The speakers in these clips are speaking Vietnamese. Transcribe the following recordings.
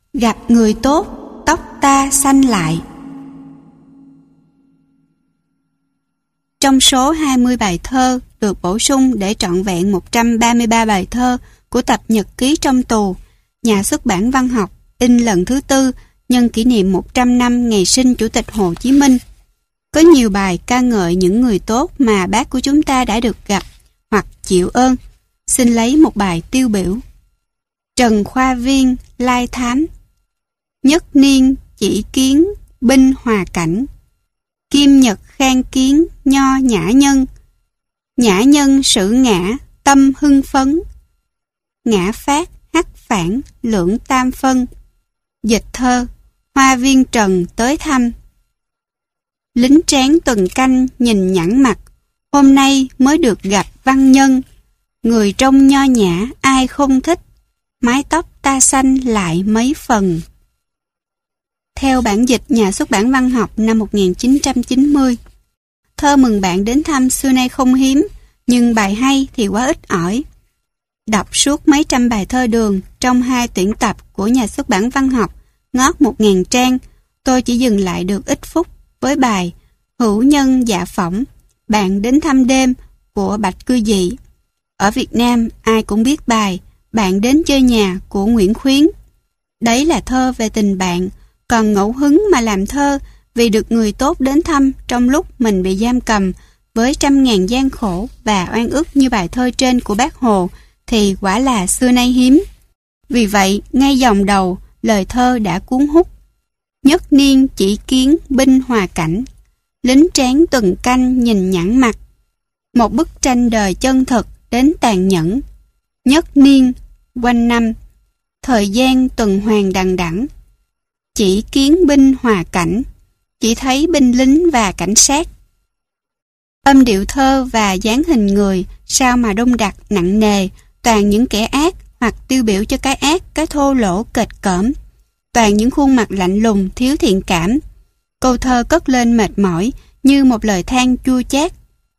Gặp người tốt, tóc ta xanh lại. Trong số 20 bài thơ được bổ sung để trọn vẹn 133 bài thơ của tập Nhật ký trong tù, nhà xuất bản Văn học in lần thứ 4 nhân kỷ niệm 100 năm ngày sinh Chủ tịch Hồ Chí Minh. Có nhiều bài ca ngợi những người tốt mà bác của chúng ta đã được gặp hoặc chịu ơn. Xin lấy một bài tiêu biểu. Trần Khoa Viên lai thám. Nhất niên chỉ kiến binh hòa cảnh. Kim nhật khang kiến nho nhã nhân. Nhã nhân sử ngã tâm hưng phấn. Ngã phát hắc phản lưỡng tam phân. Dịch thơ. Hoa viên trần tới thăm. Lính tráng tuần canh nhìn nhẵn mặt. Hôm nay mới được gặp văn nhân. Người trông nho nhã ai không thích. Mái tóc ta xanh lại mấy phần. Theo bản dịch nhà xuất bản Văn học năm 1990. Thơ mừng bạn đến thăm xưa nay không hiếm, nhưng bài hay thì quá ít ỏi. Đọc suốt mấy trăm bài thơ đường trong 2 tuyển tập của nhà xuất bản Văn học ngót 1000 trang, tôi chỉ dừng lại được ít phút với bài Hữu nhân dạ phỏng, bạn đến thăm đêm của Bạch Cư Dị. Ở Việt Nam ai cũng biết bài Bạn đến chơi nhà của Nguyễn Khuyến. Đấy là thơ về tình bạn, còn ngẫu hứng mà làm thơ vì được người tốt đến thăm trong lúc mình bị giam cầm với trăm ngàn gian khổ và oan ức như bài thơ trên của bác Hồ thì quả là xưa nay hiếm. Vì vậy, ngay dòng đầu, lời thơ đã cuốn hút. Nhất niên chỉ kiến binh hòa cảnh, lính tráng tuần canh nhìn nhẵn mặt. Một bức tranh đời chân thực đến tàn nhẫn. Nhất niên, quanh năm, thời gian tuần hoàn đằng đẵng. Chỉ kiến binh hòa cảnh, chỉ thấy binh lính và cảnh sát. Âm điệu thơ và dáng hình người sao mà đông đặc nặng nề, toàn những kẻ ác hoặc tiêu biểu cho cái ác, cái thô lỗ kệch cỡm. Toàn những khuôn mặt lạnh lùng, thiếu thiện cảm. Câu thơ cất lên mệt mỏi như một lời than chua chát.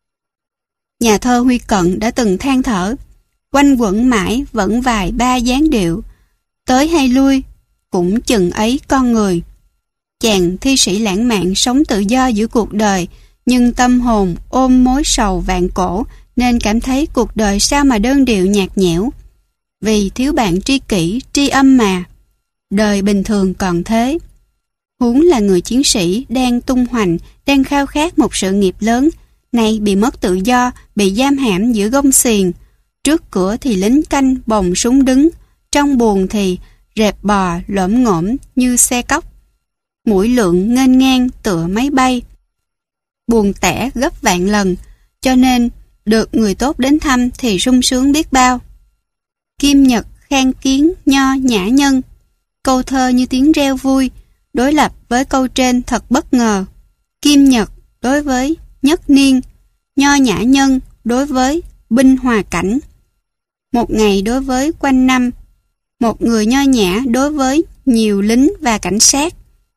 Nhà thơ Huy Cận đã từng than thở, quanh quẩn mãi vẫn vài ba dáng điệu, tới hay lui cũng chừng ấy con người. Chàng thi sĩ lãng mạn sống tự do giữa cuộc đời, nhưng tâm hồn ôm mối sầu vạn cổ nên cảm thấy cuộc đời sao mà đơn điệu nhạt nhẽo. Vì thiếu bạn tri kỷ, tri âm mà. Đời bình thường còn thế. Huống là người chiến sĩ đang tung hoành, đang khao khát một sự nghiệp lớn, nay bị mất tự do, bị giam hãm giữa gông xiềng. Trước cửa thì lính canh bồng súng đứng, trong buồng thì rệp bò lổm ngổm như xe cóc. Mũi lượn nghênh ngang tựa máy bay. Buồn tẻ gấp vạn lần, cho nên được người tốt đến thăm thì sung sướng biết bao. Kim nhật khang kiến nho nhã nhân. Câu thơ như tiếng reo vui, đối lập với câu trên thật bất ngờ. Kim nhật đối với nhất niên, nho nhã nhân đối với binh hòa cảnh. Một ngày đối với quanh năm, một người nho nhã đối với nhiều lính và cảnh sát.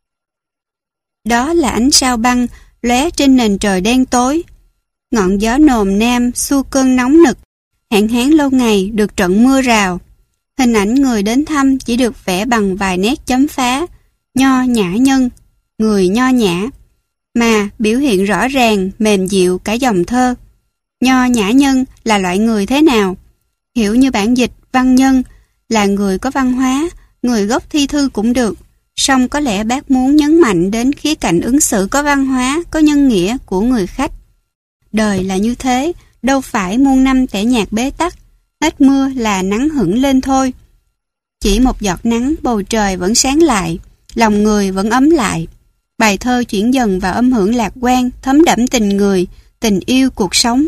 Đó là ánh sao băng lóe trên nền trời đen tối. Ngọn gió nồm nam xua cơn nóng nực, hạn hán lâu ngày được trận mưa rào. Hình ảnh người đến thăm chỉ được vẽ bằng vài nét chấm phá. Nho nhã nhân, người nho nhã, mà biểu hiện rõ ràng mềm dịu cả dòng thơ. Nho nhã nhân là loại người thế nào? Hiểu như bản dịch văn nhân là người có văn hóa, người gốc thi thư cũng được. Song có lẽ bác muốn nhấn mạnh đến khía cạnh ứng xử có văn hóa, có nhân nghĩa của người khách. Đời là như thế, đâu phải muôn năm tẻ nhạt bế tắc, hết mưa là nắng hửng lên thôi. Chỉ một giọt nắng bầu trời vẫn sáng lại, lòng người vẫn ấm lại. Bài thơ chuyển dần vào âm hưởng lạc quan, thấm đẫm tình người, tình yêu cuộc sống.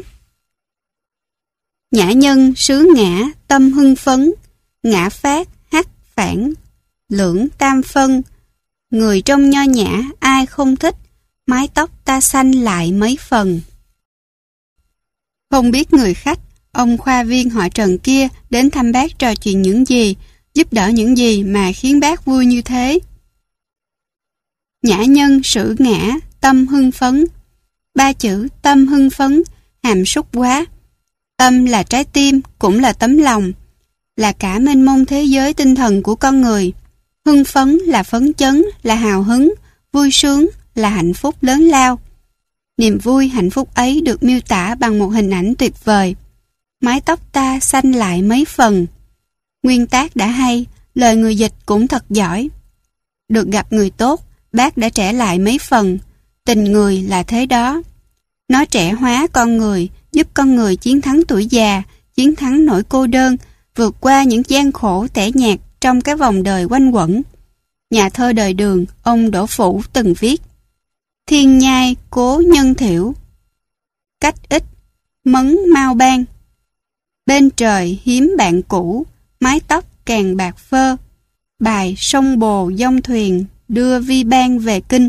Nhã nhân sứ ngã, tâm hưng phấn, ngã phát, hắc phản, lưỡng tam phân. Người trông nho nhã ai không thích, mái tóc ta xanh lại mấy phần. Không biết người khách, ông khoa viên họ Trần kia đến thăm bác trò chuyện những gì, giúp đỡ những gì mà khiến bác vui như thế. Nhã nhân sử ngã, tâm hưng phấn. 3 chữ tâm hưng phấn hàm súc quá. Tâm là trái tim, cũng là tấm lòng, là cả mênh mông thế giới tinh thần của con người. Hưng phấn là phấn chấn, là hào hứng, vui sướng là hạnh phúc lớn lao. Niềm vui hạnh phúc ấy được miêu tả bằng một hình ảnh tuyệt vời. Mái tóc ta xanh lại mấy phần. Nguyên tác đã hay, lời người dịch cũng thật giỏi. Được gặp người tốt, bác đã trẻ lại mấy phần. Tình người là thế đó. Nó trẻ hóa con người, giúp con người chiến thắng tuổi già, chiến thắng nỗi cô đơn, vượt qua những gian khổ tẻ nhạt trong cái vòng đời quanh quẩn. Nhà thơ đời Đường, ông Đỗ Phủ từng viết: Thiên nhai cố nhân thiểu, cách ít mấn mau ban. Bên trời hiếm bạn cũ, mái tóc càng bạc phơ. Bài sông bồ dông thuyền đưa vi ban về kinh.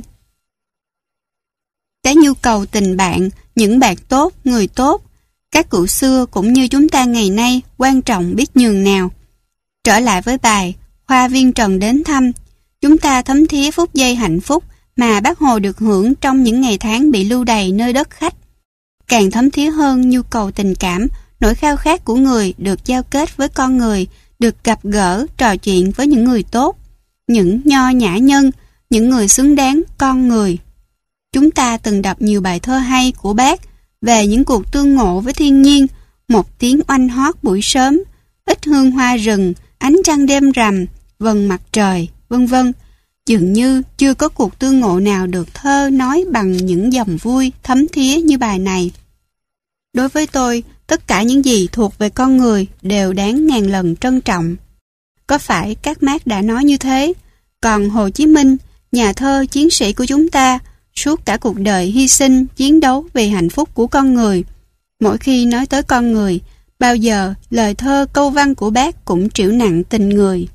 Cái nhu cầu tình bạn, những bạn tốt, người tốt, các cụ xưa cũng như chúng ta ngày nay quan trọng biết nhường nào. Trở lại với bài Khoa Viên Trần đến thăm, chúng ta thấm thía phút giây hạnh phúc mà Bác Hồ được hưởng trong những ngày tháng bị lưu đày nơi đất khách. Càng thấm thía hơn nhu cầu tình cảm, nỗi khao khát của người được giao kết với con người, được gặp gỡ, trò chuyện với những người tốt, những nho nhã nhân, những người xứng đáng con người. Chúng ta từng đọc nhiều bài thơ hay của Bác về những cuộc tương ngộ với thiên nhiên, một tiếng oanh hót buổi sớm, ít hương hoa rừng, ánh trăng đêm rằm, vầng mặt trời, vân vân. Dường như chưa có cuộc tương ngộ nào được thơ nói bằng những dòng vui, thấm thía như bài này. Đối với tôi, tất cả những gì thuộc về con người đều đáng ngàn lần trân trọng. Có phải các Mác đã nói như thế? Còn Hồ Chí Minh, nhà thơ chiến sĩ của chúng ta, suốt cả cuộc đời hy sinh, chiến đấu vì hạnh phúc của con người. Mỗi khi nói tới con người, bao giờ lời thơ câu văn của Bác cũng trĩu nặng tình người.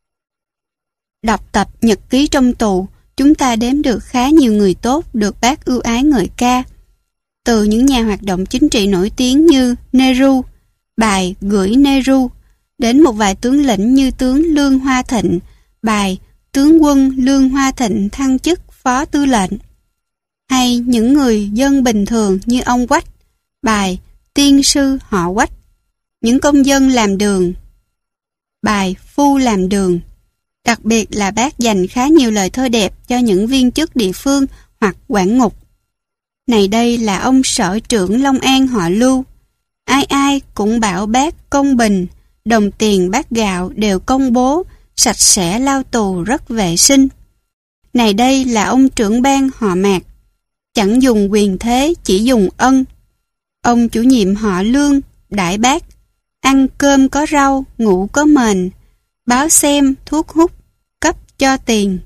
Đọc tập nhật ký trong tù, chúng ta đếm được khá nhiều người tốt được Bác ưu ái ngợi ca. Từ những nhà hoạt động chính trị nổi tiếng như Nehru, bài Gửi Nehru, đến một vài tướng lĩnh như tướng Lương Hoa Thịnh, bài Tướng quân Lương Hoa Thịnh thăng chức phó tư lệnh. Hay những người dân bình thường như ông Quách, bài Tiên sư họ Quách. Những công dân làm đường, bài Phu làm đường. Đặc biệt là Bác dành khá nhiều lời thơ đẹp cho những viên chức địa phương hoặc quản ngục. Này đây là ông sở trưởng Long An họ Lưu. Ai ai cũng bảo Bác công bình, đồng tiền bát gạo đều công bố, sạch sẽ lao tù rất vệ sinh. Này đây là ông trưởng ban họ Mạc, chẳng dùng quyền thế chỉ dùng ân. Ông chủ nhiệm họ Lương, đãi Bác, ăn cơm có rau, ngủ có mền, báo xem, thuốc hút, cấp cho tiền.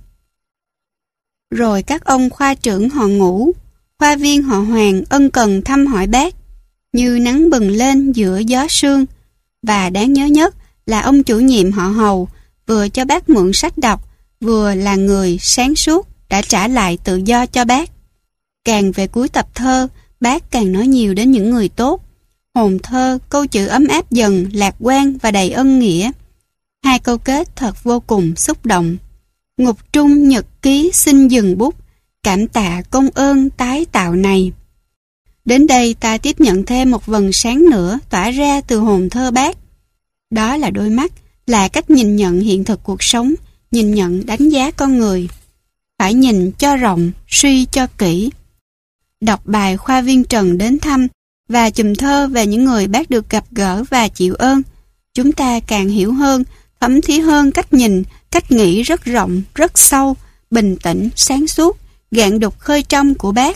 Rồi các ông khoa trưởng họ Ngũ, khoa viên họ Hoàng ân cần thăm hỏi Bác, như nắng bừng lên giữa gió sương. Và đáng nhớ nhất là ông chủ nhiệm họ Hầu, vừa cho Bác mượn sách đọc, vừa là người sáng suốt đã trả lại tự do cho Bác. Càng về cuối tập thơ, Bác càng nói nhiều đến những người tốt. Hồn thơ, câu chữ ấm áp dần, lạc quan và đầy ân nghĩa. Hai câu kết thật vô cùng xúc động. Ngục trung nhật ký xin dừng bút, cảm tạ công ơn tái tạo này. Đến đây ta tiếp nhận thêm một vầng sáng nữa tỏa ra từ hồn thơ Bác. Đó là đôi mắt, là cách nhìn nhận hiện thực cuộc sống, nhìn nhận đánh giá con người. Phải nhìn cho rộng, suy cho kỹ. Đọc bài Khoa Viên Trần đến thăm và chùm thơ về những người Bác được gặp gỡ và chịu ơn, chúng ta càng hiểu hơn, thấm thía hơn cách nhìn, cách nghĩ rất rộng, rất sâu, bình tĩnh, sáng suốt, gạn đục khơi trong của Bác.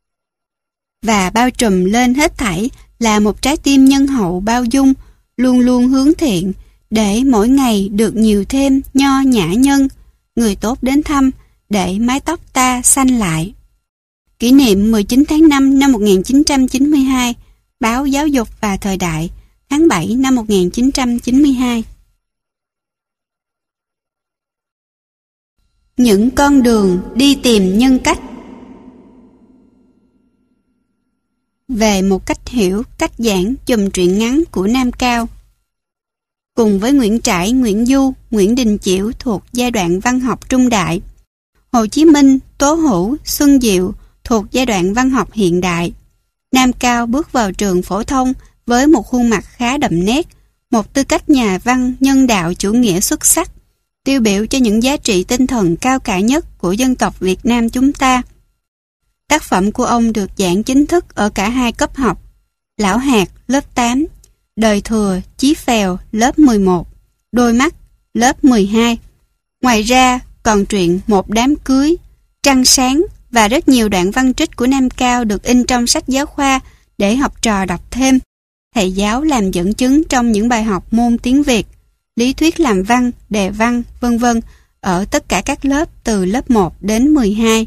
Và bao trùm lên hết thảy là một trái tim nhân hậu bao dung, luôn luôn hướng thiện, để mỗi ngày được nhiều thêm nho nhã nhân, người tốt đến thăm, để mái tóc ta xanh lại. Kỷ niệm 19 tháng 5 năm 1992, báo Giáo dục và Thời đại, tháng 7 năm 1992. Những con đường đi tìm nhân cách. Về một cách hiểu, cách giảng chùm truyện ngắn của Nam Cao. Cùng với Nguyễn Trãi, Nguyễn Du, Nguyễn Đình Chiểu thuộc giai đoạn văn học trung đại, Hồ Chí Minh, Tố Hữu, Xuân Diệu thuộc giai đoạn văn học hiện đại, Nam Cao bước vào trường phổ thông với một khuôn mặt khá đậm nét, một tư cách nhà văn nhân đạo chủ nghĩa xuất sắc, tiêu biểu cho những giá trị tinh thần cao cả nhất của dân tộc Việt Nam chúng ta. Tác phẩm của ông được giảng chính thức ở cả hai cấp học, Lão Hạt lớp 8, Đời Thừa Chí Phèo lớp 11, Đôi Mắt lớp 12. Ngoài ra còn truyện Một Đám Cưới, Trăng Sáng và rất nhiều đoạn văn trích của Nam Cao được in trong sách giáo khoa để học trò đọc thêm. Thầy giáo làm dẫn chứng trong những bài học môn tiếng Việt, lý thuyết làm văn, đề văn, vân vân ở tất cả các lớp từ lớp 1 đến 12.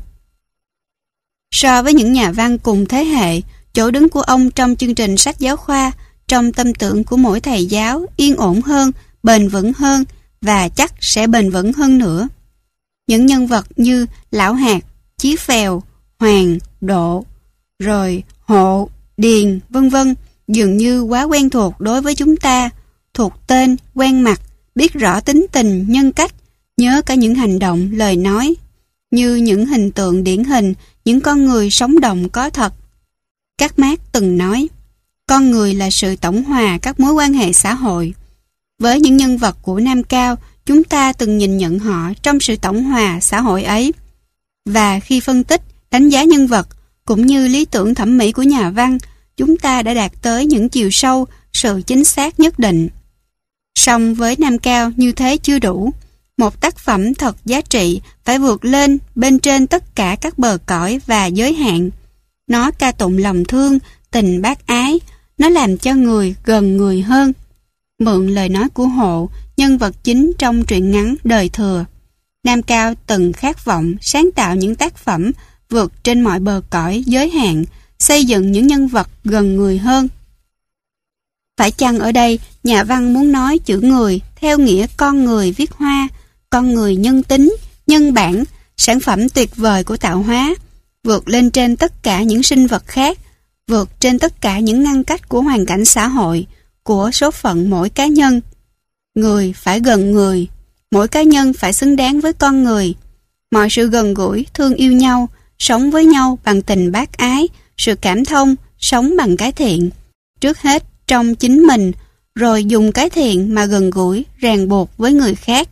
So với những nhà văn cùng thế hệ, chỗ đứng của ông trong chương trình sách giáo khoa, trong tâm tưởng của mỗi thầy giáo yên ổn hơn, bền vững hơn và chắc sẽ bền vững hơn nữa. Những nhân vật như Lão Hạt, Chí Phèo, Hoàng, Độ, rồi Hộ, Điền, vân vân dường như quá quen thuộc đối với chúng ta, thuộc tên, quen mặt, biết rõ tính tình, nhân cách, nhớ cả những hành động, lời nói, như những hình tượng điển hình, những con người sống động có thật. Các Mác từng nói, con người là sự tổng hòa các mối quan hệ xã hội. Với những nhân vật của Nam Cao, chúng ta từng nhìn nhận họ trong sự tổng hòa xã hội ấy. Và khi phân tích, đánh giá nhân vật, cũng như lý tưởng thẩm mỹ của nhà văn, chúng ta đã đạt tới những chiều sâu, sự chính xác nhất định. Song với Nam Cao như thế chưa đủ. Một tác phẩm thật giá trị phải vượt lên bên trên tất cả các bờ cõi và giới hạn. Nó ca tụng lòng thương, tình bác ái, nó làm cho người gần người hơn. Mượn lời nói của Hộ, nhân vật chính trong truyện ngắn Đời Thừa, Nam Cao từng khát vọng sáng tạo những tác phẩm vượt trên mọi bờ cõi giới hạn, xây dựng những nhân vật gần người hơn. Phải chăng ở đây nhà văn muốn nói chữ người theo nghĩa con người viết hoa, con người nhân tính, nhân bản, sản phẩm tuyệt vời của tạo hóa, vượt lên trên tất cả những sinh vật khác, vượt trên tất cả những ngăn cách của hoàn cảnh xã hội, của số phận mỗi cá nhân. Người phải gần người, mỗi cá nhân phải xứng đáng với con người. Mọi sự gần gũi, thương yêu nhau, sống với nhau bằng tình bác ái, sự cảm thông, sống bằng cái thiện. Trước hết trong chính mình, rồi dùng cái thiện mà gần gũi, ràng buộc với người khác.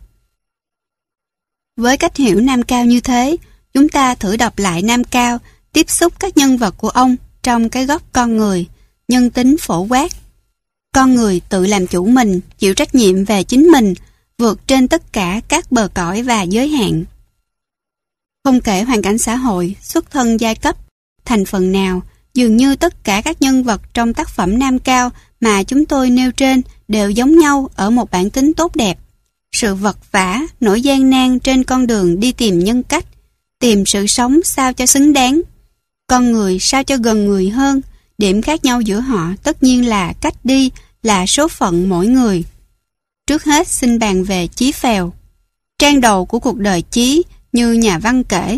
Với cách hiểu Nam Cao như thế, chúng ta thử đọc lại Nam Cao, tiếp xúc các nhân vật của ông trong cái góc con người, nhân tính phổ quát. Con người tự làm chủ mình, chịu trách nhiệm về chính mình, vượt trên tất cả các bờ cõi và giới hạn. Không kể hoàn cảnh xã hội, xuất thân giai cấp, thành phần nào, dường như tất cả các nhân vật trong tác phẩm Nam Cao mà chúng tôi nêu trên đều giống nhau ở một bản tính tốt đẹp. Sự vật vã, nỗi gian nan trên con đường đi tìm nhân cách, tìm sự sống sao cho xứng đáng. Con người sao cho gần người hơn, điểm khác nhau giữa họ tất nhiên là cách đi, là số phận mỗi người. Trước hết xin bàn về Chí Phèo. Trang đầu của cuộc đời Chí, như nhà văn kể,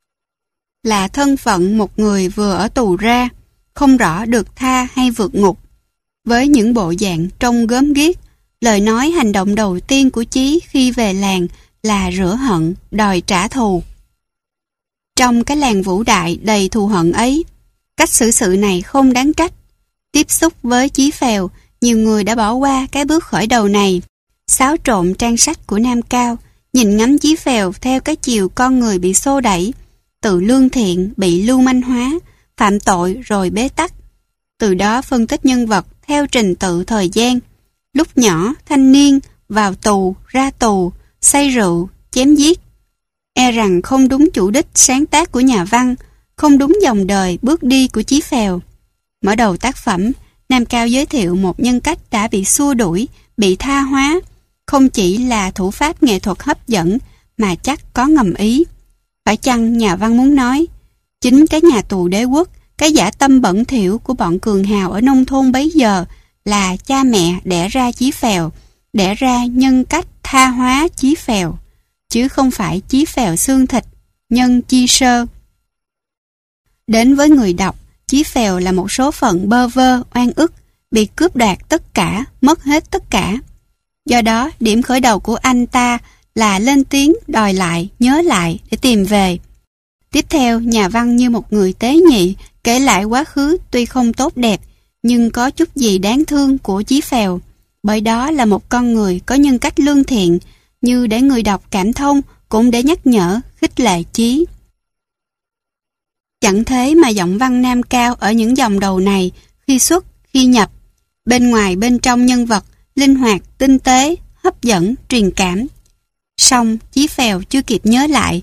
là thân phận một người vừa ở tù ra, không rõ được tha hay vượt ngục. Với những bộ dạng trông gớm ghiếc, lời nói hành động đầu tiên của Chí khi về làng là rửa hận, đòi trả thù. Trong cái làng Vũ Đại đầy thù hận ấy, cách xử sự này không đáng trách. Tiếp xúc với Chí Phèo, nhiều người đã bỏ qua cái bước khởi đầu này, xáo trộn trang sách của Nam Cao, nhìn ngắm Chí Phèo theo cái chiều con người bị xô đẩy, tự lương thiện bị lưu manh hóa, phạm tội rồi bế tắc. Từ đó phân tích nhân vật theo trình tự thời gian, lúc nhỏ, thanh niên, vào tù, ra tù, say rượu, chém giết. E rằng không đúng chủ đích sáng tác của nhà văn, không đúng dòng đời bước đi của Chí Phèo. Mở đầu tác phẩm, Nam Cao giới thiệu một nhân cách đã bị xua đuổi, bị tha hóa, không chỉ là thủ pháp nghệ thuật hấp dẫn mà chắc có ngầm ý. Phải chăng nhà văn muốn nói, chính cái nhà tù đế quốc, cái dã tâm bẩn thỉu của bọn cường hào ở nông thôn bấy giờ là cha mẹ đẻ ra Chí Phèo, đẻ ra nhân cách tha hóa Chí Phèo, chứ không phải Chí Phèo xương thịt, nhân chi sơ. Đến với người đọc, Chí Phèo là một số phận bơ vơ, oan ức, bị cướp đoạt tất cả, mất hết tất cả. Do đó, điểm khởi đầu của anh ta là lên tiếng đòi lại, nhớ lại để tìm về. Tiếp theo, nhà văn như một người tế nhị kể lại quá khứ tuy không tốt đẹp, nhưng có chút gì đáng thương của Chí Phèo. Bởi đó là một con người có nhân cách lương thiện, như để người đọc cảm thông, cũng để nhắc nhở, khích lệ Chí. Chẳng thế mà giọng văn nam cao ở những dòng đầu này, khi xuất, khi nhập, bên ngoài bên trong nhân vật, linh hoạt, tinh tế, hấp dẫn, truyền cảm. Song Chí Phèo chưa kịp nhớ lại,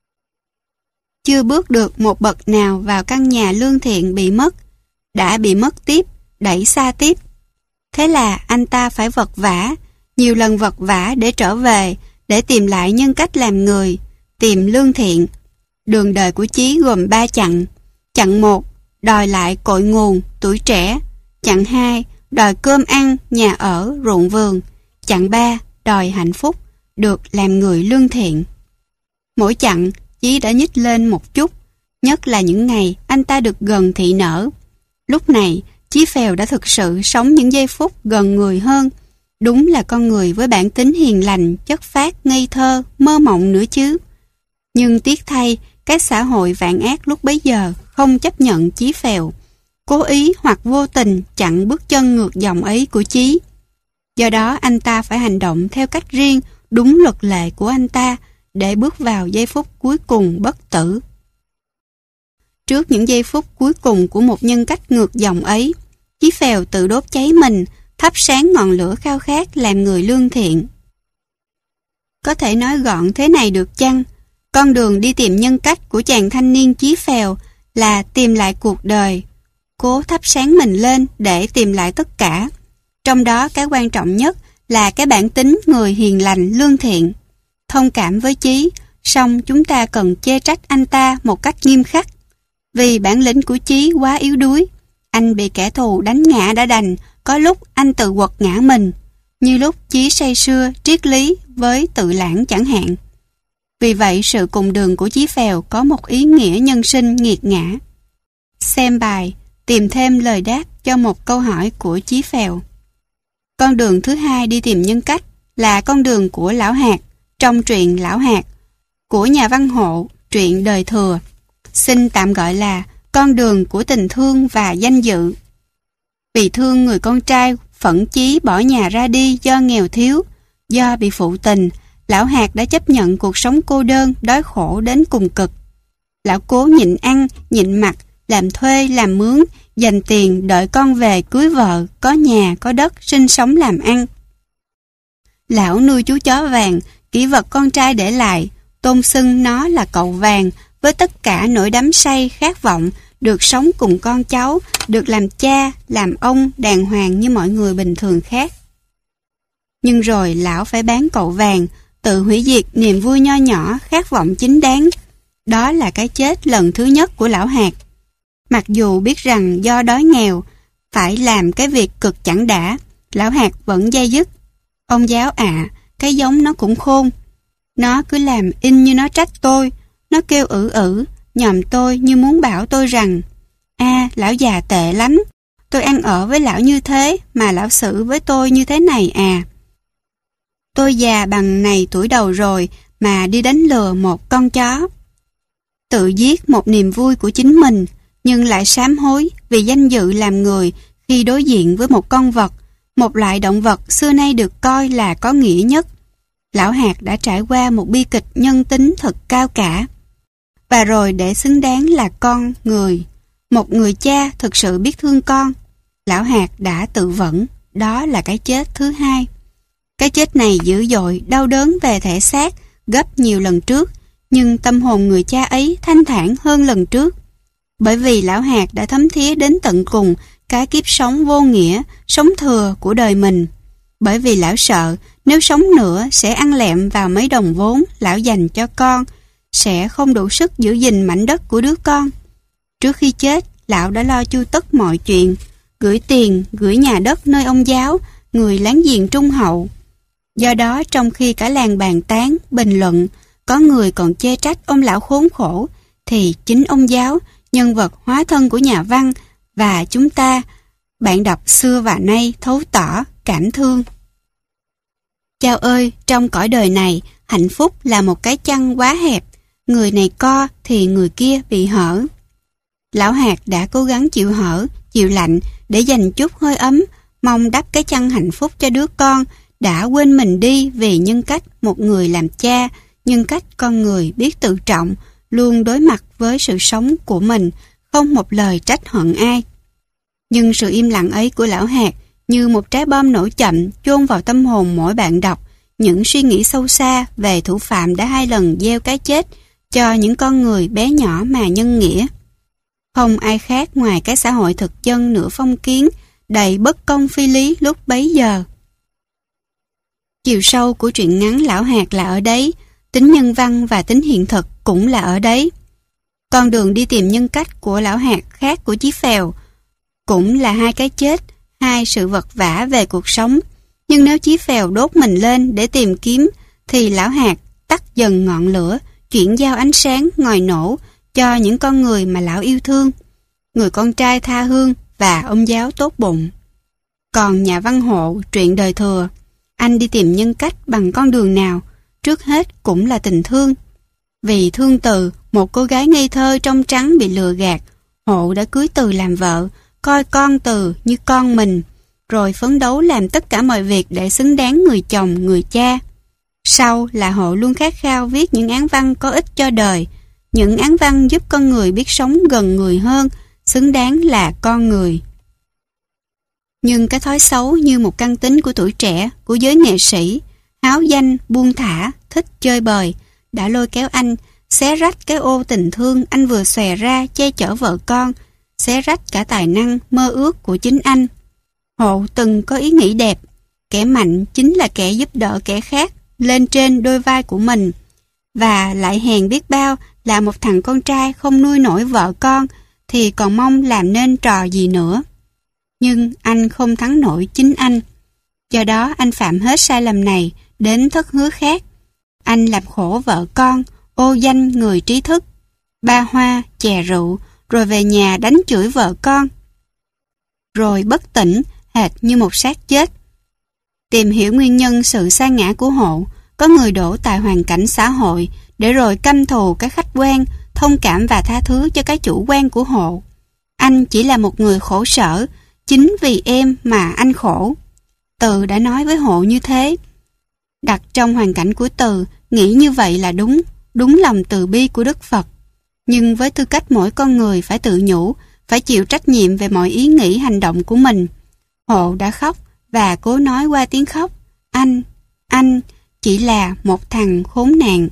chưa bước được một bậc nào vào căn nhà lương thiện bị mất, đã bị mất tiếp, đẩy xa tiếp. Thế là anh ta phải vật vã, nhiều lần vật vã để trở về, để tìm lại nhân cách làm người, tìm lương thiện. Đường đời của Chí gồm 3 chặng. Chặng 1, đòi lại cội nguồn, tuổi trẻ. Chặng 2, đòi cơm ăn, nhà ở, ruộng vườn. Chặng 3, đòi hạnh phúc, được làm người lương thiện. Mỗi chặng, Chí đã nhích lên một chút, nhất là những ngày anh ta được gần thị nở. Lúc này, Chí Phèo đã thực sự sống những giây phút gần người hơn. Đúng là con người với bản tính hiền lành, chất phác, ngây thơ, mơ mộng nữa chứ. Nhưng tiếc thay, cái xã hội vạn ác lúc bấy giờ không chấp nhận Chí Phèo, cố ý hoặc vô tình chặn bước chân ngược dòng ấy của Chí. Do đó anh ta phải hành động theo cách riêng, đúng luật lệ của anh ta, để bước vào giây phút cuối cùng bất tử. Trước những giây phút cuối cùng của một nhân cách ngược dòng ấy, Chí Phèo tự đốt cháy mình, thắp sáng ngọn lửa khao khát làm người lương thiện. Có thể nói gọn thế này được chăng? Con đường đi tìm nhân cách của chàng thanh niên Chí Phèo là tìm lại cuộc đời, cố thắp sáng mình lên để tìm lại tất cả. Trong đó cái quan trọng nhất là cái bản tính người hiền lành lương thiện. Thông cảm với Chí, song chúng ta cần chê trách anh ta một cách nghiêm khắc. Vì bản lĩnh của Chí quá yếu đuối, anh bị kẻ thù đánh ngã đã đành, có lúc anh tự quật ngã mình, như lúc Chí say sưa triết lý với tự lãng chẳng hạn. Vì vậy sự cùng đường của Chí Phèo có một ý nghĩa nhân sinh nghiệt ngã. Xem bài, tìm thêm lời đáp cho một câu hỏi của Chí Phèo. Con đường thứ hai đi tìm nhân cách là con đường của Lão Hạt trong truyện Lão Hạt, của nhà văn Hộ, truyện đời thừa. Xin tạm gọi là con đường của tình thương và danh dự. Vì thương người con trai phẫn chí bỏ nhà ra đi do nghèo thiếu, do bị phụ tình, Lão Hạt đã chấp nhận cuộc sống cô đơn, đói khổ đến cùng cực. Lão cố nhịn ăn, nhịn mặc, làm thuê, làm mướn, dành tiền đợi con về cưới vợ, có nhà, có đất, sinh sống làm ăn. Lão nuôi chú chó vàng, kỷ vật con trai để lại, tôn xưng nó là cậu vàng, với tất cả nỗi đắm say, khát vọng, được sống cùng con cháu, được làm cha, làm ông, đàng hoàng như mọi người bình thường khác. Nhưng rồi lão phải bán cậu vàng, tự hủy diệt niềm vui nho nhỏ, khát vọng chính đáng. Đó là cái chết lần thứ nhất của Lão Hạt. Mặc dù biết rằng do đói nghèo, phải làm cái việc cực chẳng đã, Lão Hạt vẫn day dứt. Ông giáo ạ, cái giống nó cũng khôn. Nó cứ làm in như nó trách tôi, nó kêu nhòm tôi như muốn bảo tôi rằng lão già tệ lắm, tôi ăn ở với lão như thế mà lão xử với tôi như thế này à. Tôi già bằng này tuổi đầu rồi mà đi đánh lừa một con chó. Tự giết một niềm vui của chính mình, nhưng lại sám hối vì danh dự làm người khi đối diện với một con vật, một loại động vật xưa nay được coi là có nghĩa nhất. Lão Hạt đã trải qua một bi kịch nhân tính thật cao cả. Và rồi để xứng đáng là con người, một người cha thực sự biết thương con, Lão Hạt đã tự vẫn. Đó là cái chết thứ hai. Cái chết này dữ dội, đau đớn về thể xác gấp nhiều lần trước, nhưng tâm hồn người cha ấy thanh thản hơn lần trước. Bởi vì Lão Hạt đã thấm thía đến tận cùng cái kiếp sống vô nghĩa, sống thừa của đời mình. Bởi vì lão sợ nếu sống nữa sẽ ăn lẹm vào mấy đồng vốn lão dành cho con, sẽ không đủ sức giữ gìn mảnh đất của đứa con. Trước khi chết, lão đã lo chu tất mọi chuyện, gửi tiền, gửi nhà đất nơi ông giáo, người láng giềng trung hậu. Do đó trong khi cả làng bàn tán, bình luận, có người còn chê trách ông lão khốn khổ, thì chính ông giáo, nhân vật hóa thân của nhà văn, và chúng ta, bạn đọc xưa và nay thấu tỏ, cảm thương. Chao ơi, trong cõi đời này, hạnh phúc là một cái chăn quá hẹp, người này co thì người kia bị hở. Lão Hạt đã cố gắng chịu hở, chịu lạnh để dành chút hơi ấm, mong đắp cái chăn hạnh phúc cho đứa con, đã quên mình đi vì nhân cách một người làm cha, nhân cách con người biết tự trọng, luôn đối mặt với sự sống của mình, không một lời trách hận ai. Nhưng sự im lặng ấy của Lão Hạt như một trái bom nổ chậm chôn vào tâm hồn mỗi bạn đọc những suy nghĩ sâu xa về thủ phạm đã 2 lần gieo cái chết cho những con người bé nhỏ mà nhân nghĩa. Không ai khác ngoài cái xã hội thực dân nửa phong kiến, đầy bất công phi lý lúc bấy giờ. Chiều sâu của truyện ngắn Lão Hạt là ở đấy, tính nhân văn và tính hiện thực cũng là ở đấy. Con đường đi tìm nhân cách của Lão Hạt khác của Chí Phèo cũng là 2 cái chết, 2 sự vật vã về cuộc sống. Nhưng nếu Chí Phèo đốt mình lên để tìm kiếm, thì Lão Hạt tắt dần ngọn lửa, chuyển giao ánh sáng ngòi nổ cho những con người mà Lão yêu thương, người con trai tha hương và ông giáo tốt bụng. Còn nhà văn Hộ truyện đời thừa, anh đi tìm nhân cách bằng con đường nào, trước hết cũng là tình thương. Vì thương Từ, một cô gái ngây thơ trong trắng bị lừa gạt, Hộ đã cưới Từ làm vợ, coi con Từ như con mình, rồi phấn đấu làm tất cả mọi việc để xứng đáng người chồng, người cha. Sau là Hộ luôn khát khao viết những án văn có ích cho đời, những án văn giúp con người biết sống gần người hơn, xứng đáng là con người. Nhưng cái thói xấu như một căn tính của tuổi trẻ, của giới nghệ sĩ, háo danh, buông thả, thích chơi bời, đã lôi kéo anh, xé rách cái ô tình thương anh vừa xòe ra che chở vợ con, xé rách cả tài năng, mơ ước của chính anh. Hộ từng có ý nghĩ đẹp, kẻ mạnh chính là kẻ giúp đỡ kẻ khác lên trên đôi vai của mình, và lại hèn biết bao là một thằng con trai không nuôi nổi vợ con thì còn mong làm nên trò gì nữa. Nhưng anh không thắng nổi chính anh. Do đó anh phạm hết sai lầm này đến thất hứa khác. Anh làm khổ vợ con, ô danh người trí thức, ba hoa, chè rượu, rồi về nhà đánh chửi vợ con. Rồi bất tỉnh, hệt như một xác chết. Tìm hiểu nguyên nhân sự sa ngã của Hộ, có người đổ tại hoàn cảnh xã hội, để rồi căm thù cái khách quan, thông cảm và tha thứ cho cái chủ quan của Hộ. Anh chỉ là một người khổ sở, chính vì em mà anh khổ. Từ đã nói với Hộ như thế. Đặt trong hoàn cảnh của Từ, nghĩ như vậy là đúng, đúng lòng từ bi của Đức Phật. Nhưng với tư cách mỗi con người phải tự nhủ, phải chịu trách nhiệm về mọi ý nghĩ hành động của mình. Hộ đã khóc và cố nói qua tiếng khóc, anh chỉ là một thằng khốn nạn.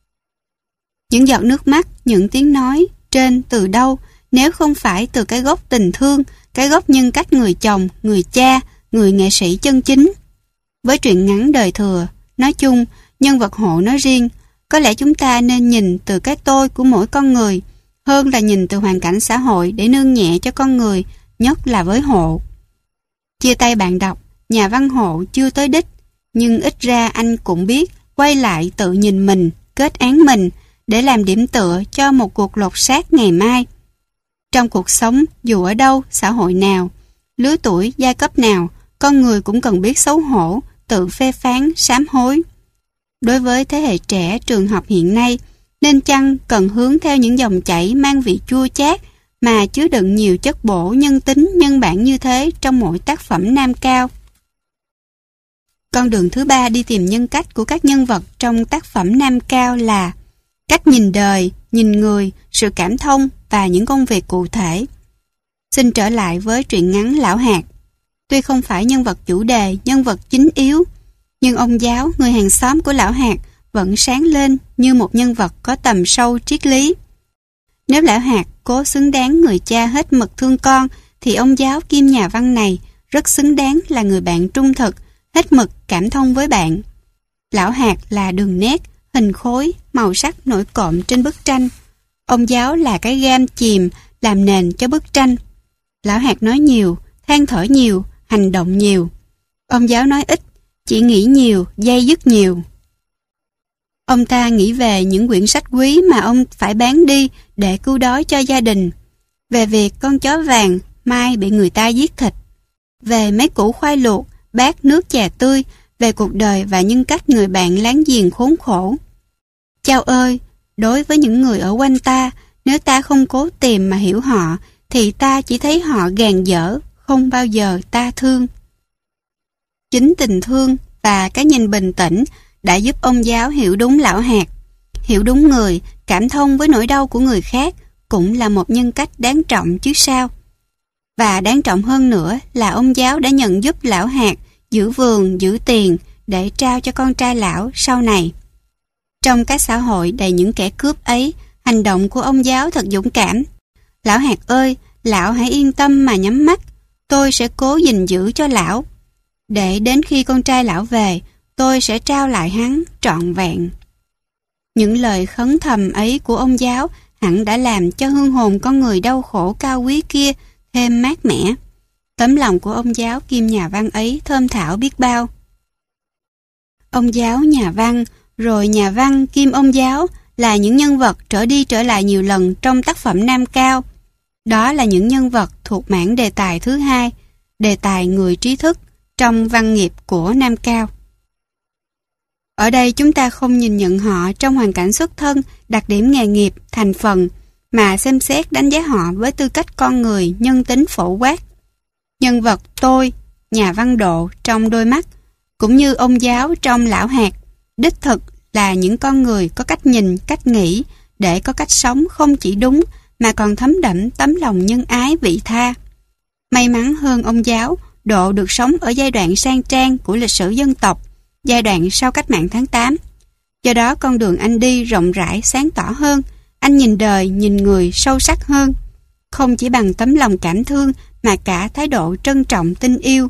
Những giọt nước mắt, những tiếng nói trên từ đâu nếu không phải từ cái gốc tình thương, cái gốc nhân cách người chồng, người cha, người nghệ sĩ chân chính. Với truyện ngắn đời thừa, nói chung, nhân vật Hộ nói riêng, có lẽ chúng ta nên nhìn từ cái tôi của mỗi con người, hơn là nhìn từ hoàn cảnh xã hội để nương nhẹ cho con người, nhất là với Hộ. Chia tay bạn đọc, nhà văn Hộ chưa tới đích, nhưng ít ra anh cũng biết quay lại tự nhìn mình, kết án mình, để làm điểm tựa cho một cuộc lột xác ngày mai. Trong cuộc sống, dù ở đâu, xã hội nào, lứa tuổi, giai cấp nào, con người cũng cần biết xấu hổ, tự phê phán, sám hối. Đối với thế hệ trẻ trường học hiện nay, nên chăng cần hướng theo những dòng chảy mang vị chua chát mà chứa đựng nhiều chất bổ nhân tính nhân bản như thế trong mỗi tác phẩm nam cao. Con đường thứ ba đi tìm nhân cách của các nhân vật trong tác phẩm nam cao là cách nhìn đời, nhìn người, sự cảm thông và những công việc cụ thể. Xin trở lại với truyện ngắn Lão Hạt. Tuy không phải nhân vật chủ đề, nhân vật chính yếu, nhưng ông giáo, người hàng xóm của Lão Hạt vẫn sáng lên như một nhân vật có tầm sâu triết lý. Nếu Lão Hạt cố xứng đáng người cha hết mực thương con, thì ông giáo kim nhà văn này rất xứng đáng là người bạn trung thực, hết mực cảm thông với bạn. Lão Hạt là đường nét, hình khối, màu sắc nổi cộm trên bức tranh. Ông giáo là cái gam chìm làm nền cho bức tranh. Lão Hạt nói nhiều, than thở nhiều, hành động nhiều. Ông giáo nói ít, chỉ nghĩ nhiều, day dứt nhiều. Ông ta nghĩ về những quyển sách quý mà ông phải bán đi để cứu đói cho gia đình. Về việc con chó vàng mai bị người ta giết thịt. Về mấy củ khoai luộc, bát nước trà tươi, về cuộc đời và nhân cách người bạn láng giềng khốn khổ. Chao ơi, đối với những người ở quanh ta, nếu ta không cố tìm mà hiểu họ, thì ta chỉ thấy họ gàn dở, không bao giờ ta thương. Chính tình thương và cái nhìn bình tĩnh đã giúp ông Giáo hiểu đúng Lão Hạt. Hiểu đúng người, cảm thông với nỗi đau của người khác cũng là một nhân cách đáng trọng chứ sao. Và đáng trọng hơn nữa là ông Giáo đã nhận giúp Lão Hạt giữ vườn, giữ tiền để trao cho con trai lão sau này. Trong cái xã hội đầy những kẻ cướp ấy, hành động của ông Giáo thật dũng cảm. Lão Hạt ơi, lão hãy yên tâm mà nhắm mắt, tôi sẽ cố gìn giữ cho lão. Để đến khi con trai lão về, tôi sẽ trao lại hắn trọn vẹn. Những lời khấn thầm ấy của ông Giáo hẳn đã làm cho hương hồn con người đau khổ cao quý kia thêm mát mẻ. Tấm lòng của ông Giáo kim nhà văn ấy thơm thảo biết bao. Ông Giáo nhà văn, rồi nhà văn kim ông Giáo là những nhân vật trở đi trở lại nhiều lần trong tác phẩm Nam Cao. Đó là những nhân vật thuộc mảng đề tài thứ hai, đề tài người trí thức trong văn nghiệp của Nam Cao. Ở đây chúng ta không nhìn nhận họ trong hoàn cảnh xuất thân, đặc điểm nghề nghiệp, thành phần, mà xem xét đánh giá họ với tư cách con người nhân tính phổ quát. Nhân vật tôi, nhà văn Độ trong Đôi mắt, cũng như ông Giáo trong Lão Hạt, đích thực là những con người có cách nhìn, cách nghĩ, để có cách sống không chỉ đúng mà còn thấm đẫm tấm lòng nhân ái vị tha. May mắn hơn ông Giáo, Độ được sống ở giai đoạn sang trang của lịch sử dân tộc, giai đoạn sau cách mạng tháng 8. Do đó con đường anh đi rộng rãi, sáng tỏ hơn, anh nhìn đời, nhìn người sâu sắc hơn, không chỉ bằng tấm lòng cảm thương mà cả thái độ trân trọng tin yêu.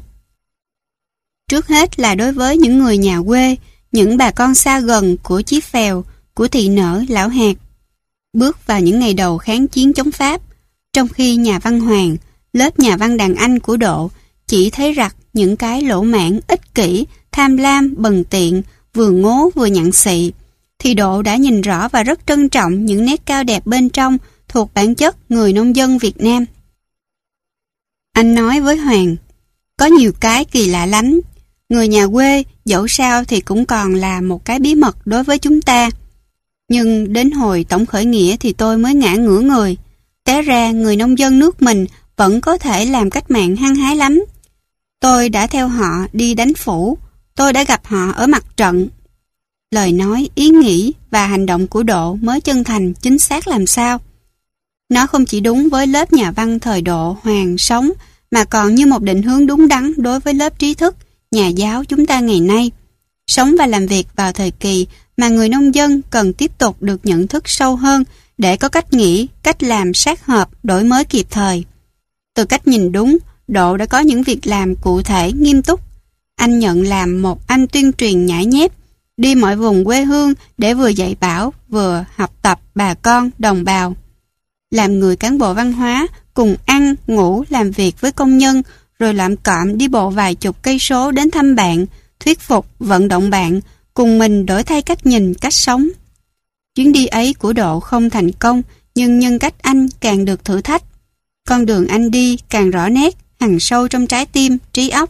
Trước hết là đối với những người nhà quê, những bà con xa gần của Chí Phèo, của thị nở Lão Hạt. Bước vào những ngày đầu kháng chiến chống Pháp, trong khi nhà văn Hoàng, lớp nhà văn đàn anh của Độ, chỉ thấy rặt những cái lỗ mãng, ích kỷ, tham lam, bần tiện, vừa ngố vừa nhặn xị, thì Độ đã nhìn rõ và rất trân trọng những nét cao đẹp bên trong thuộc bản chất người nông dân Việt Nam. Anh nói với Hoàng, có nhiều cái kỳ lạ lắm. Người nhà quê, dẫu sao thì cũng còn là một cái bí mật đối với chúng ta. Nhưng đến hồi tổng khởi nghĩa thì tôi mới ngã ngửa người. Té ra người nông dân nước mình vẫn có thể làm cách mạng hăng hái lắm. Tôi đã theo họ đi đánh phủ. Tôi đã gặp họ ở mặt trận. Lời nói, ý nghĩ và hành động của Độ mới chân thành, chính xác làm sao. Nó không chỉ đúng với lớp nhà văn thời Độ, Hoàng sống, mà còn như một định hướng đúng đắn đối với lớp trí thức, nhà giáo chúng ta ngày nay. Sống và làm việc vào thời kỳ mà người nông dân cần tiếp tục được nhận thức sâu hơn để có cách nghĩ, cách làm sát hợp, đổi mới kịp thời. Từ cách nhìn đúng, Độ đã có những việc làm cụ thể, nghiêm túc. Anh nhận làm một anh tuyên truyền nhãi nhép, đi mọi vùng quê hương để vừa dạy bảo, vừa học tập bà con, đồng bào. Làm người cán bộ văn hóa, cùng ăn, ngủ, làm việc với công nhân, rồi lạm cọm đi bộ vài chục cây số đến thăm bạn, thuyết phục, vận động bạn, cùng mình đổi thay cách nhìn, cách sống. Chuyến đi ấy của Độ không thành công, nhưng nhân cách anh càng được thử thách. Con đường anh đi càng rõ nét, hằn sâu trong trái tim, trí óc.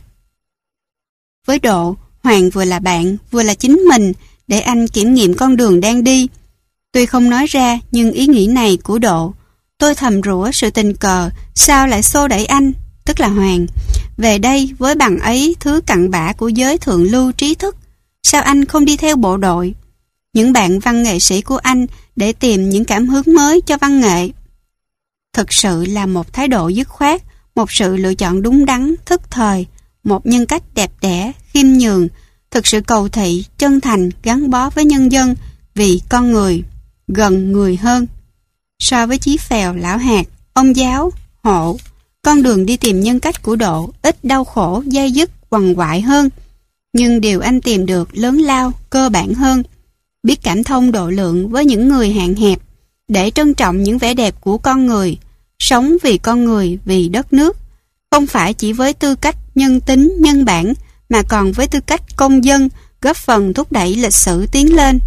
Với Độ, Hoàng vừa là bạn, vừa là chính mình, để anh kiểm nghiệm con đường đang đi. Tuy không nói ra, nhưng ý nghĩ này của Độ, tôi thầm rủa sự tình cờ, sao lại xô đẩy anh, tức là Hoàng, về đây với bằng ấy thứ cặn bã của giới thượng lưu trí thức. Sao anh không đi theo bộ đội, những bạn văn nghệ sĩ của anh, để tìm những cảm hứng mới cho văn nghệ? Thực sự là một thái độ dứt khoát, một sự lựa chọn đúng đắn, thức thời, một nhân cách đẹp đẽ, khiêm nhường, thực sự cầu thị, chân thành, gắn bó với nhân dân, vì con người, gần người hơn. So với Chí Phèo, Lão Hạt, ông Giáo, Hộ, con đường đi tìm nhân cách của Độ ít đau khổ, dai dứt, quằn quại hơn. Nhưng điều anh tìm được lớn lao, cơ bản hơn. Biết cảm thông độ lượng với những người hạn hẹp, để trân trọng những vẻ đẹp của con người, sống vì con người, vì đất nước. Không phải chỉ với tư cách nhân tính, nhân bản, mà còn với tư cách công dân, góp phần thúc đẩy lịch sử tiến lên.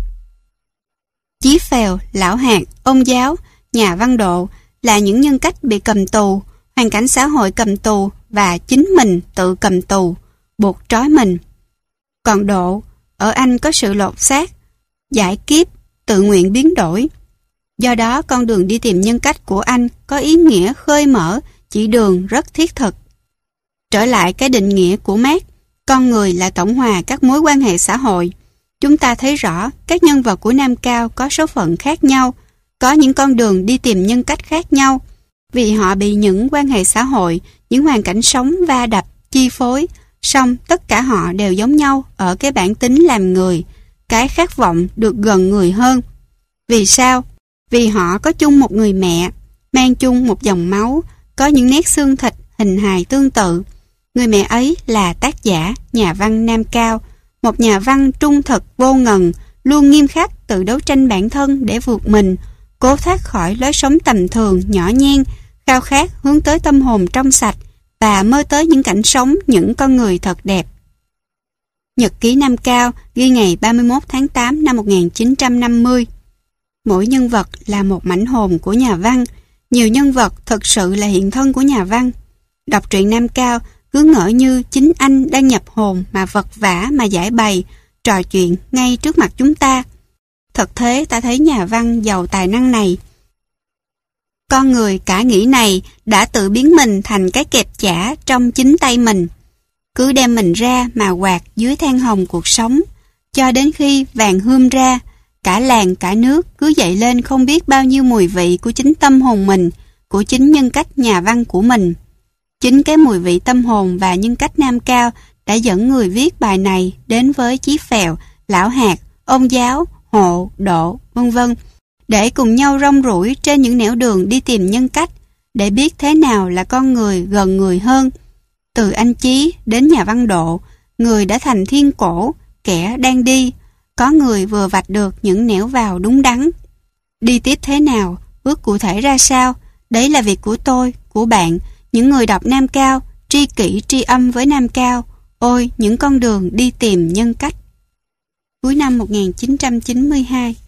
Chí Phèo, Lão Hạt, ông Giáo, nhà văn Độ là những nhân cách bị cầm tù, hoàn cảnh xã hội cầm tù và chính mình tự cầm tù, buộc trói mình. Còn Độ, ở anh có sự lột xác, giải kiếp, tự nguyện biến đổi. Do đó con đường đi tìm nhân cách của anh có ý nghĩa khơi mở, chỉ đường rất thiết thực. Trở lại cái định nghĩa của Mác, Con người là tổng hòa các mối quan hệ xã hội. Chúng ta thấy rõ các nhân vật của Nam Cao có số phận khác nhau, có những con đường đi tìm nhân cách khác nhau, vì họ bị những quan hệ xã hội, những hoàn cảnh sống va đập, chi phối, song tất cả họ đều giống nhau ở cái bản tính làm người, cái khát vọng được gần người hơn. Vì sao? Vì họ có chung một người mẹ, mang chung một dòng máu, có những nét xương thịt, hình hài tương tự. Người mẹ ấy là tác giả, nhà văn Nam Cao, một nhà văn trung thực vô ngần, luôn nghiêm khắc tự đấu tranh bản thân để vượt mình, cố thoát khỏi lối sống tầm thường, nhỏ nhen, khao khát hướng tới tâm hồn trong sạch và mơ tới những cảnh sống, những con người thật đẹp. Nhật ký Nam Cao ghi ngày 31 tháng 8 năm 1950. Mỗi nhân vật là một mảnh hồn của nhà văn, nhiều nhân vật thực sự là hiện thân của nhà văn. Đọc truyện Nam Cao cứ ngỡ như chính anh đang nhập hồn mà vật vã mà giải bày, trò chuyện ngay trước mặt chúng ta. Thật thế ta thấy nhà văn giàu tài năng này. Con người cả nghĩ này đã tự biến mình thành cái kẹp chả trong chính tay mình. Cứ đem mình ra mà quạt dưới than hồng cuộc sống, cho đến khi vàng hươm ra, cả làng cả nước cứ dậy lên không biết bao nhiêu mùi vị của chính tâm hồn mình, của chính nhân cách nhà văn của mình. Chính cái mùi vị tâm hồn và nhân cách Nam Cao đã dẫn người viết bài này đến với Chí Phèo, Lão Hạt, Ông Giáo, Hộ, Độ, vân vân, để cùng nhau rong ruổi trên những nẻo đường đi tìm nhân cách, để biết thế nào là con người gần người hơn. Từ anh Chí đến nhà văn Độ, người đã thành thiên cổ, kẻ đang đi, có người vừa vạch được những nẻo vào đúng đắn. Đi tiếp thế nào, bước cụ thể ra sao, đấy là việc của tôi, của bạn, những người đọc Nam Cao, tri kỷ tri âm với Nam Cao. Ôi, những con đường đi tìm nhân cách. Cuối năm 1992.